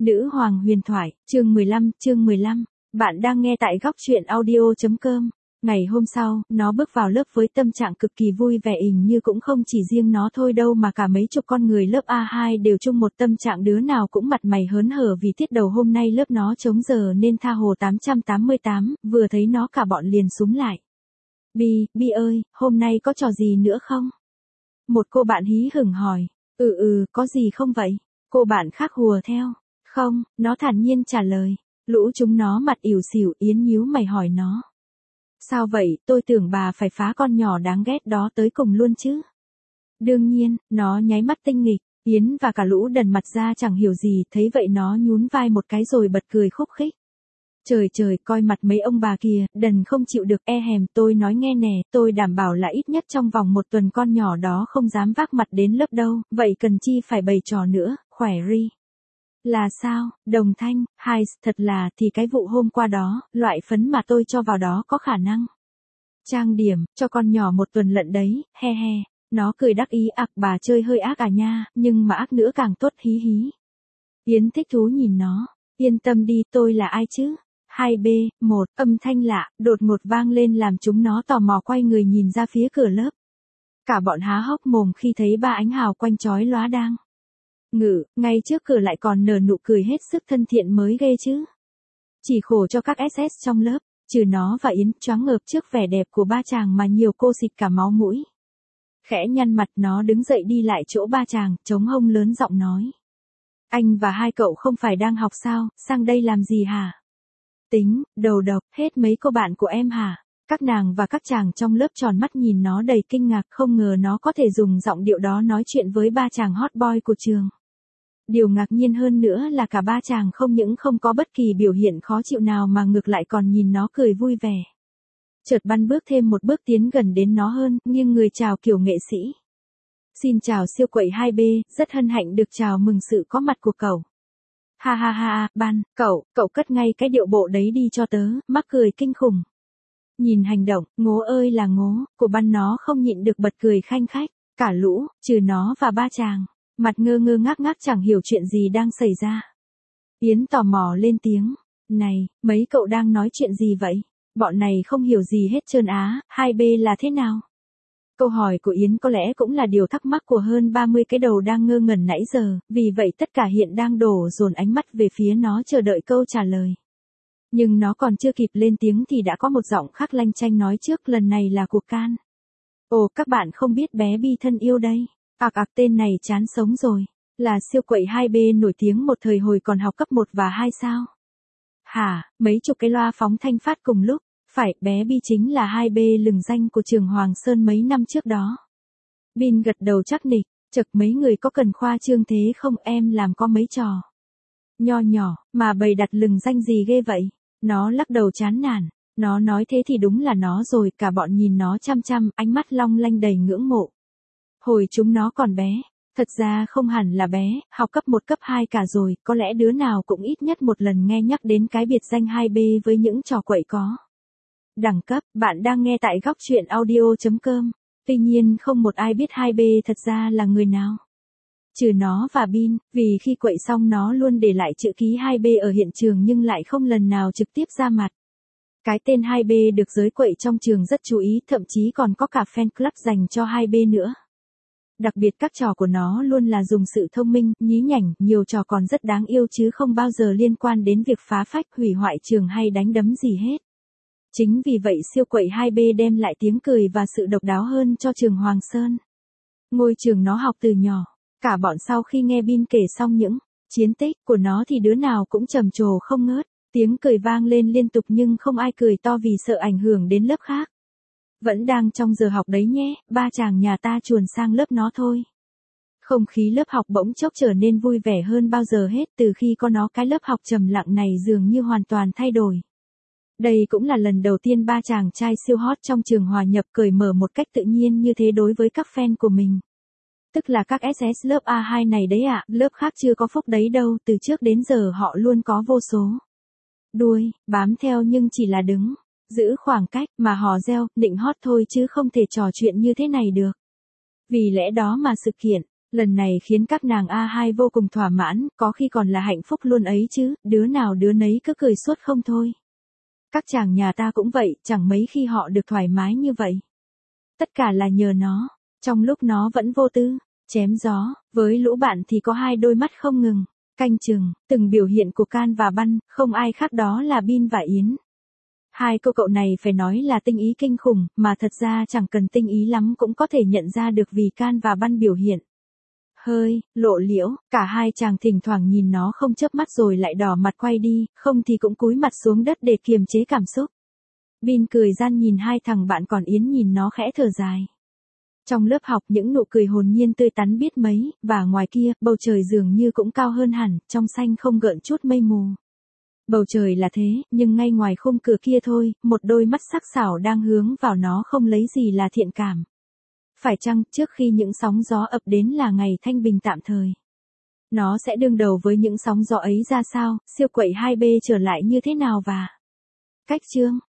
Nữ hoàng huyền thoại, chương 15. Bạn đang nghe tại góc truyện audio.com. Ngày hôm sau, nó bước vào lớp với tâm trạng cực kỳ vui vẻ, như cũng không chỉ riêng nó thôi đâu mà cả mấy chục con người lớp A2 đều chung một tâm trạng, đứa nào cũng mặt mày hớn hở vì tiết đầu hôm nay lớp nó trống giờ nên tha hồ 888, vừa thấy nó cả bọn liền xúm lại. Bi ơi, hôm nay có trò gì nữa không? Một cô bạn hí hửng hỏi. Có gì không vậy? Cô bạn khác hùa theo. Không, nó thản nhiên trả lời. Lũ chúng nó mặt ỉu xỉu, Yến nhíu mày hỏi nó. Sao vậy, tôi tưởng bà phải phá con nhỏ đáng ghét đó tới cùng luôn chứ. Đương nhiên, nó nháy mắt tinh nghịch. Yến và cả lũ đần mặt ra chẳng hiểu gì, thấy vậy nó nhún vai một cái rồi bật cười khúc khích. Trời, coi mặt mấy ông bà kìa, đần không chịu được, tôi nói nghe nè, tôi đảm bảo là ít nhất trong vòng 1 tuần con nhỏ đó không dám vác mặt đến lớp đâu, vậy cần chi phải bày trò nữa, khỏe ri. Là sao, Đồng Thanh, thật là, thì cái vụ hôm qua đó, loại phấn mà tôi cho vào đó có khả năng trang điểm, cho con nhỏ 1 tuần lận đấy, he. Nó cười đắc ý, bà chơi hơi ác à nha, nhưng mà ác nữa càng tốt, hí. Yến thích thú nhìn nó, yên tâm đi, tôi là ai chứ? 2B, 1, âm thanh lạ, đột ngột vang lên làm chúng nó tò mò quay người nhìn ra phía cửa lớp. Cả bọn há hốc mồm khi thấy 3 ánh hào quanh chói lóa đang ngự, ngay trước cửa lại còn nở nụ cười hết sức thân thiện mới ghê chứ. Chỉ khổ cho các SS trong lớp, trừ nó và Yến, choáng ngợp trước vẻ đẹp của ba chàng mà nhiều cô xịt cả máu mũi. Khẽ nhăn mặt nó đứng dậy đi lại chỗ ba chàng, chống hông lớn giọng nói. Anh và hai cậu không phải đang học sao, sang đây làm gì hả? Tính, đầu độc, hết mấy cô bạn của em hả? Các nàng và các chàng trong lớp tròn mắt nhìn nó đầy kinh ngạc, không ngờ nó có thể dùng giọng điệu đó nói chuyện với ba chàng hot boy của trường. Điều ngạc nhiên hơn nữa là cả ba chàng không những không có bất kỳ biểu hiện khó chịu nào mà ngược lại còn nhìn nó cười vui vẻ. Chợt Băn bước thêm một bước tiến gần đến nó hơn, nghiêng người chào kiểu nghệ sĩ. Xin chào siêu quậy 2B, rất hân hạnh được chào mừng sự có mặt của cậu. Ha, Ban, cậu cất ngay cái điệu bộ đấy đi cho tớ, mắc cười kinh khủng. Nhìn hành động, ngố ơi là ngố, của Ban nó không nhịn được bật cười khanh khách, cả lũ, trừ nó và ba chàng, mặt ngơ ngác chẳng hiểu chuyện gì đang xảy ra. Yến tò mò lên tiếng, này, mấy cậu đang nói chuyện gì vậy? Bọn này không hiểu gì hết trơn á, 2B là thế nào? Câu hỏi của Yến có lẽ cũng là điều thắc mắc của hơn 30 cái đầu đang ngơ ngẩn nãy giờ, vì vậy tất cả hiện đang đổ dồn ánh mắt về phía nó chờ đợi câu trả lời. Nhưng nó còn chưa kịp lên tiếng thì đã có một giọng khác lanh chanh nói trước, lần này là của Can. Ồ, các bạn không biết bé Bi thân yêu đây. Tên này chán sống rồi. Là siêu quậy 2B nổi tiếng một thời hồi còn học cấp 1 và 2 sao? Hả, mấy chục cái loa phóng thanh phát cùng lúc. Phải, bé Bi chính là 2B lừng danh của trường Hoàng Sơn mấy năm trước đó. Bin gật đầu chắc nịch, chật mấy người có cần khoa trương thế không, em làm có mấy trò nho nhỏ, mà bày đặt lừng danh gì ghê vậy? Nó lắc đầu chán nản, nó nói thế thì đúng là nó rồi, cả bọn nhìn nó chăm, ánh mắt long lanh đầy ngưỡng mộ. Hồi chúng nó còn bé, thật ra không hẳn là bé, học cấp 1 cấp 2 cả rồi, có lẽ đứa nào cũng ít nhất một lần nghe nhắc đến cái biệt danh 2B với những trò quậy có đẳng cấp. Bạn đang nghe tại góc truyện audio.com. Tuy nhiên không một ai biết 2B thật ra là người nào. Trừ nó và Bin, vì khi quậy xong nó luôn để lại chữ ký 2B ở hiện trường nhưng lại không lần nào trực tiếp ra mặt. Cái tên 2B được giới quậy trong trường rất chú ý, thậm chí còn có cả fan club dành cho 2B nữa. Đặc biệt các trò của nó luôn là dùng sự thông minh, nhí nhảnh, nhiều trò còn rất đáng yêu chứ không bao giờ liên quan đến việc phá phách, hủy hoại trường hay đánh đấm gì hết. Chính vì vậy siêu quậy 2B đem lại tiếng cười và sự độc đáo hơn cho trường Hoàng Sơn. Ngôi trường nó học từ nhỏ, cả bọn sau khi nghe Bin kể xong những chiến tích của nó thì đứa nào cũng trầm trồ không ngớt, tiếng cười vang lên liên tục nhưng không ai cười to vì sợ ảnh hưởng đến lớp khác. Vẫn đang trong giờ học đấy nhé, ba chàng nhà ta chuồn sang lớp nó thôi. Không khí lớp học bỗng chốc trở nên vui vẻ hơn bao giờ hết từ khi có nó, cái lớp học trầm lặng này dường như hoàn toàn thay đổi. Đây cũng là lần đầu tiên ba chàng trai siêu hot trong trường hòa nhập cởi mở một cách tự nhiên như thế đối với các fan của mình. Tức là các SS lớp A2 này đấy ạ, lớp khác chưa có phúc đấy đâu, từ trước đến giờ họ luôn có vô số đuôi, bám theo nhưng chỉ là đứng, giữ khoảng cách, mà hò reo, nịnh hót thôi chứ không thể trò chuyện như thế này được. Vì lẽ đó mà sự kiện Lần này khiến các nàng A2 vô cùng thỏa mãn, có khi còn là hạnh phúc luôn ấy chứ, đứa nào đứa nấy cứ cười suốt không thôi. Các chàng nhà ta cũng vậy, chẳng mấy khi họ được thoải mái như vậy. Tất cả là nhờ nó, trong lúc nó vẫn vô tư, chém gió, với lũ bạn thì có hai đôi mắt không ngừng, canh chừng, từng biểu hiện của Can và Băn, không ai khác đó là Bin và Yến. Hai cô cậu này phải nói là tinh ý kinh khủng, mà thật ra chẳng cần tinh ý lắm cũng có thể nhận ra được vì Can và Băn biểu hiện. Hơi, lộ liễu, cả hai chàng thỉnh thoảng nhìn nó không chớp mắt rồi lại đỏ mặt quay đi, không thì cũng cúi mặt xuống đất để kiềm chế cảm xúc. Bin cười gian nhìn hai thằng bạn còn Yến nhìn nó khẽ thở dài. Trong lớp học những nụ cười hồn nhiên tươi tắn biết mấy, và ngoài kia, bầu trời dường như cũng cao hơn hẳn, trong xanh không gợn chút mây mù. Bầu trời là thế, nhưng ngay ngoài khung cửa kia thôi, một đôi mắt sắc sảo đang hướng vào nó không lấy gì là thiện cảm. Phải chăng, trước khi những sóng gió ập đến là ngày thanh bình tạm thời? Nó sẽ đương đầu với những sóng gió ấy ra sao, siêu quậy 2B trở lại như thế nào và... Cách chương